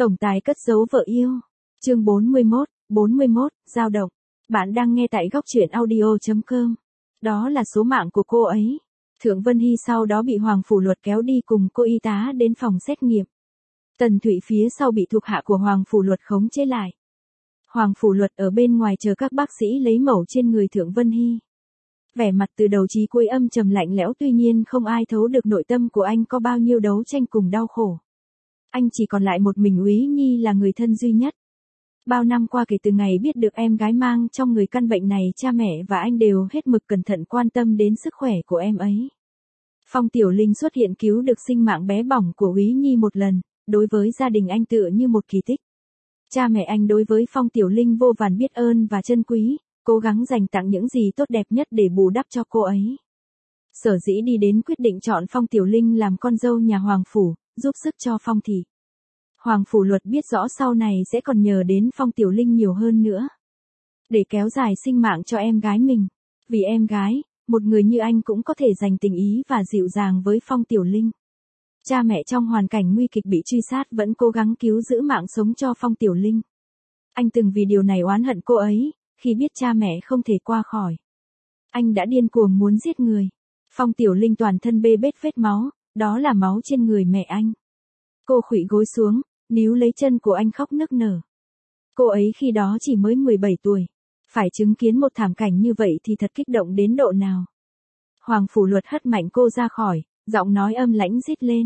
Tổng tài cất giấu vợ yêu. Chương 41, dao động. Bạn đang nghe tại góc truyện audio.com. Đó là số mạng của cô ấy. Thượng Vân Hy sau đó bị Hoàng Phủ Luật kéo đi cùng cô y tá đến phòng xét nghiệm. Tần Thụy phía sau bị thuộc hạ của Hoàng Phủ Luật khống chế lại. Hoàng Phủ Luật ở bên ngoài chờ các bác sĩ lấy mẫu trên người Thượng Vân Hy. Vẻ mặt từ đầu chí cuối âm trầm lạnh lẽo, tuy nhiên không ai thấu được nội tâm của anh có bao nhiêu đấu tranh cùng đau khổ. Anh chỉ còn lại một mình Úy Nhi là người thân duy nhất. Bao năm qua kể từ ngày biết được em gái mang trong người căn bệnh này, cha mẹ và anh đều hết mực cẩn thận quan tâm đến sức khỏe của em ấy. Phong Tiểu Linh xuất hiện cứu được sinh mạng bé bỏng của Úy Nhi một lần, đối với gia đình anh tựa như một kỳ tích. Cha mẹ anh đối với Phong Tiểu Linh vô vàn biết ơn và trân quý, cố gắng dành tặng những gì tốt đẹp nhất để bù đắp cho cô ấy. Sở dĩ đi đến quyết định chọn Phong Tiểu Linh làm con dâu nhà Hoàng Phủ, giúp sức cho Phong thị. Hoàng Phủ Luật biết rõ sau này sẽ còn nhờ đến Phong Tiểu Linh nhiều hơn nữa. Để kéo dài sinh mạng cho em gái mình. Vì em gái, một người như anh cũng có thể dành tình ý và dịu dàng với Phong Tiểu Linh. Cha mẹ trong hoàn cảnh nguy kịch bị truy sát vẫn cố gắng cứu giữ mạng sống cho Phong Tiểu Linh. Anh từng vì điều này oán hận cô ấy, khi biết cha mẹ không thể qua khỏi. Anh đã điên cuồng muốn giết người. Phong Tiểu Linh toàn thân bê bết vết máu, đó là máu trên người mẹ anh. Cô khuỵu gối xuống, níu lấy chân của anh khóc nức nở. Cô ấy khi đó chỉ mới 17 tuổi. Phải chứng kiến một thảm cảnh như vậy thì thật kích động đến độ nào. Hoàng Phủ Luật hất mạnh cô ra khỏi, giọng nói âm lãnh rít lên.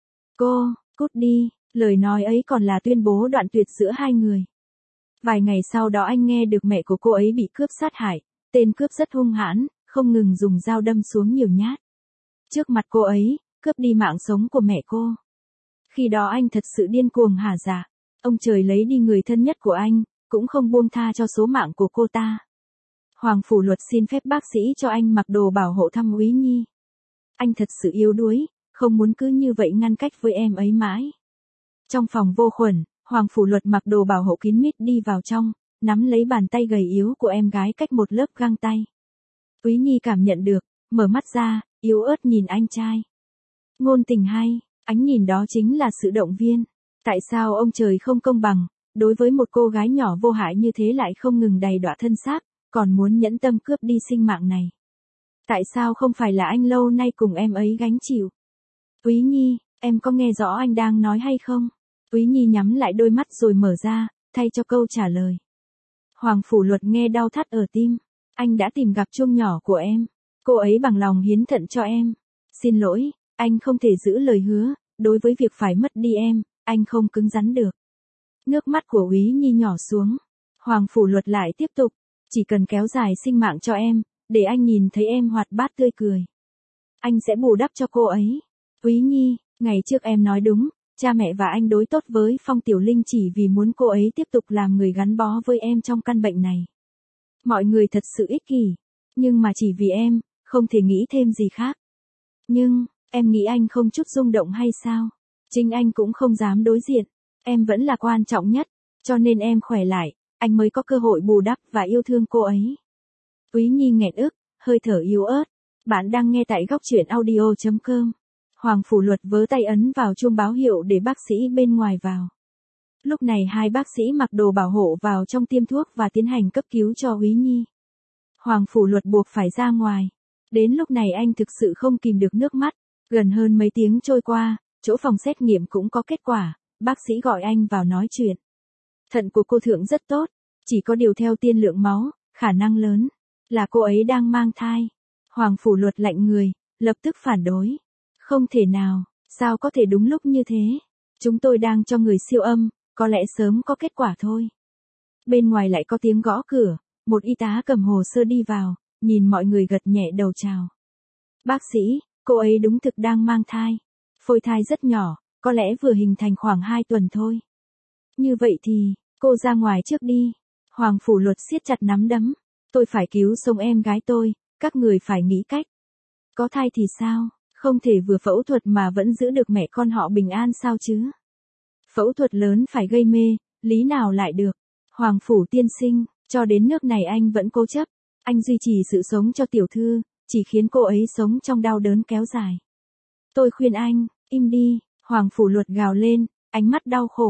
Cô, cút đi, lời nói ấy còn là tuyên bố đoạn tuyệt giữa hai người. Vài ngày sau đó anh nghe được mẹ của cô ấy bị cướp sát hại, tên cướp rất hung hãn, không ngừng dùng dao đâm xuống nhiều nhát. Trước mặt cô ấy, cướp đi mạng sống của mẹ cô. Khi đó anh thật sự điên cuồng hả dạ. Ông trời lấy đi người thân nhất của anh, cũng không buông tha cho số mạng của cô ta. Hoàng Phủ Luật xin phép bác sĩ cho anh mặc đồ bảo hộ thăm Úy Nhi. Anh thật sự yếu đuối, không muốn cứ như vậy ngăn cách với em ấy mãi. Trong phòng vô khuẩn, Hoàng Phủ Luật mặc đồ bảo hộ kín mít đi vào trong, nắm lấy bàn tay gầy yếu của em gái cách một lớp găng tay. Úy Nhi cảm nhận được, mở mắt ra, yếu ớt nhìn anh trai. Ngôn tình hay, ánh nhìn đó chính là sự động viên. Tại sao ông trời không công bằng, đối với một cô gái nhỏ vô hại như thế lại không ngừng đầy đọa thân xác, còn muốn nhẫn tâm cướp đi sinh mạng này? Tại sao không phải là anh lâu nay cùng em ấy gánh chịu? Úy Nhi, em có nghe rõ anh đang nói hay không? Úy Nhi nhắm lại đôi mắt rồi mở ra, thay cho câu trả lời. Hoàng Phủ Luật nghe đau thắt ở tim. Anh đã tìm gặp Chung nhỏ của em. Cô ấy bằng lòng hiến thận cho em. Xin lỗi, anh không thể giữ lời hứa, đối với việc phải mất đi em, anh không cứng rắn được. Nước mắt của Úy Nhi nhỏ xuống. Hoàng Phủ Luật lại tiếp tục. Chỉ cần kéo dài sinh mạng cho em, để anh nhìn thấy em hoạt bát tươi cười. Anh sẽ bù đắp cho cô ấy. Úy Nhi, ngày trước em nói đúng, cha mẹ và anh đối tốt với Phong Tiểu Linh chỉ vì muốn cô ấy tiếp tục làm người gắn bó với em trong căn bệnh này. Mọi người thật sự ích kỷ, nhưng mà chỉ vì em, không thể nghĩ thêm gì khác. Nhưng, em nghĩ anh không chút rung động hay sao? Chính anh cũng không dám đối diện, em vẫn là quan trọng nhất, cho nên em khỏe lại, anh mới có cơ hội bù đắp và yêu thương cô ấy. Úy Nhi nghẹn ức, hơi thở yếu ớt. Bạn đang nghe tại góc truyện audio.com. Hoàng Phủ Luật vớ tay ấn vào chuông báo hiệu để bác sĩ bên ngoài vào. Lúc này hai bác sĩ mặc đồ bảo hộ vào trong tiêm thuốc và tiến hành cấp cứu cho Úy Nhi. Hoàng Phủ Luật buộc phải ra ngoài. Đến lúc này anh thực sự không kìm được nước mắt. Gần hơn mấy tiếng trôi qua, chỗ phòng xét nghiệm cũng có kết quả, bác sĩ gọi anh vào nói chuyện. Thận của cô Thượng rất tốt, chỉ có điều theo tiên lượng máu, khả năng lớn là cô ấy đang mang thai. Hoàng Phủ Luật lạnh người, lập tức phản đối. Không thể nào, sao có thể đúng lúc như thế? Chúng tôi đang cho người siêu âm, có lẽ sớm có kết quả thôi. Bên ngoài lại có tiếng gõ cửa, một y tá cầm hồ sơ đi vào, nhìn mọi người gật nhẹ đầu chào. Bác sĩ, cô ấy đúng thực đang mang thai. Phôi thai rất nhỏ, có lẽ vừa hình thành khoảng 2 tuần thôi. Như vậy thì, cô ra ngoài trước đi. Hoàng Phủ Luật siết chặt nắm đấm. Tôi phải cứu sống em gái tôi, các người phải nghĩ cách. Có thai thì sao, không thể vừa phẫu thuật mà vẫn giữ được mẹ con họ bình an sao chứ? Phẫu thuật lớn phải gây mê, lý nào lại được? Hoàng Phủ tiên sinh, cho đến nước này anh vẫn cố chấp. Anh duy trì sự sống cho tiểu thư, chỉ khiến cô ấy sống trong đau đớn kéo dài. Tôi khuyên anh, im đi. Hoàng Phủ Luật gào lên, ánh mắt đau khổ.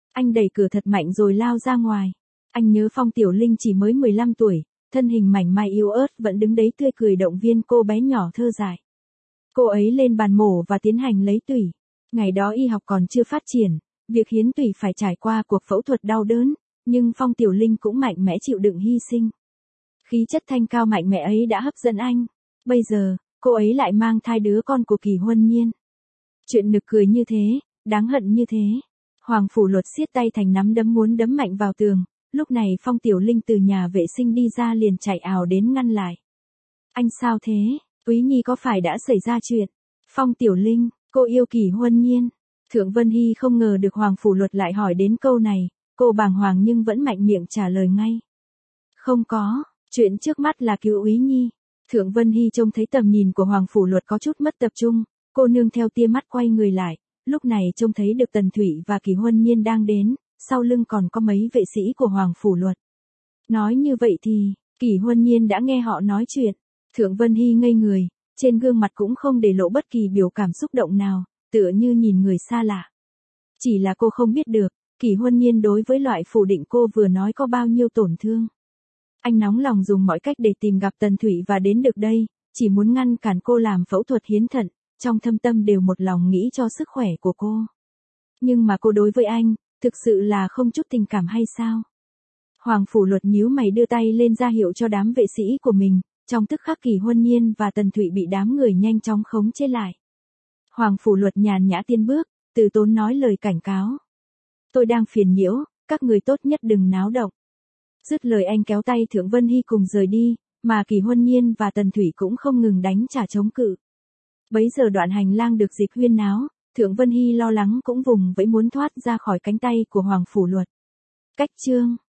Anh đẩy cửa thật mạnh rồi lao ra ngoài. Anh nhớ Phong Tiểu Linh chỉ mới 15 tuổi, thân hình mảnh mai yếu ớt vẫn đứng đấy tươi cười động viên cô bé nhỏ thơ dại. Cô ấy lên bàn mổ và tiến hành lấy tủy. Ngày đó y học còn chưa phát triển, việc hiến tủy phải trải qua cuộc phẫu thuật đau đớn, nhưng Phong Tiểu Linh cũng mạnh mẽ chịu đựng hy sinh. Khí chất thanh cao mạnh mẽ ấy đã hấp dẫn anh. Bây giờ, cô ấy lại mang thai đứa con của Kỳ Huân Nhiên. Chuyện nực cười như thế, đáng hận như thế. Hoàng Phủ Luật siết tay thành nắm đấm muốn đấm mạnh vào tường. Lúc này Phong Tiểu Linh từ nhà vệ sinh đi ra liền chạy ào đến ngăn lại. Anh sao thế? Úy Nhi có phải đã xảy ra chuyện? Phong Tiểu Linh, cô yêu Kỳ Huân Nhiên. Thượng Vân Hy không ngờ được Hoàng Phủ Luật lại hỏi đến câu này, cô bàng hoàng nhưng vẫn mạnh miệng trả lời ngay. Không có, chuyện trước mắt là cứu Úy Nhi. Thượng Vân Hy trông thấy tầm nhìn của Hoàng Phủ Luật có chút mất tập trung, cô nương theo tia mắt quay người lại, lúc này trông thấy được Tần Thụy và Kỳ Huân Nhiên đang đến, sau lưng còn có mấy vệ sĩ của Hoàng Phủ Luật. Nói như vậy thì, Kỳ Huân Nhiên đã nghe họ nói chuyện. Thượng Vân Hy ngây người, trên gương mặt cũng không để lộ bất kỳ biểu cảm xúc động nào, tựa như nhìn người xa lạ. Chỉ là cô không biết được, Kỳ Huân Nhiên đối với loại phủ định cô vừa nói có bao nhiêu tổn thương. Anh nóng lòng dùng mọi cách để tìm gặp Tần Thụy và đến được đây, chỉ muốn ngăn cản cô làm phẫu thuật hiến thận, trong thâm tâm đều một lòng nghĩ cho sức khỏe của cô. Nhưng mà cô đối với anh, thực sự là không chút tình cảm hay sao? Hoàng Phủ Luật nhíu mày đưa tay lên ra hiệu cho đám vệ sĩ của mình, trong tức khắc Kỳ Huân Nhiên và Tần Thụy bị đám người nhanh chóng khống chế lại. Hoàng Phủ Luật nhàn nhã tiên bước, từ tốn nói lời cảnh cáo. Tôi đang phiền nhiễu, các người tốt nhất đừng náo động. Dứt lời anh kéo tay Thượng Vân Hy cùng rời đi, mà Kỳ Huân Nhiên và Tần Thụy cũng không ngừng đánh trả chống cự. Bấy giờ đoạn hành lang được dịp huyên náo, Thượng Vân Hy lo lắng cũng vùng vẫy muốn thoát ra khỏi cánh tay của Hoàng Phủ Luật. Cách chương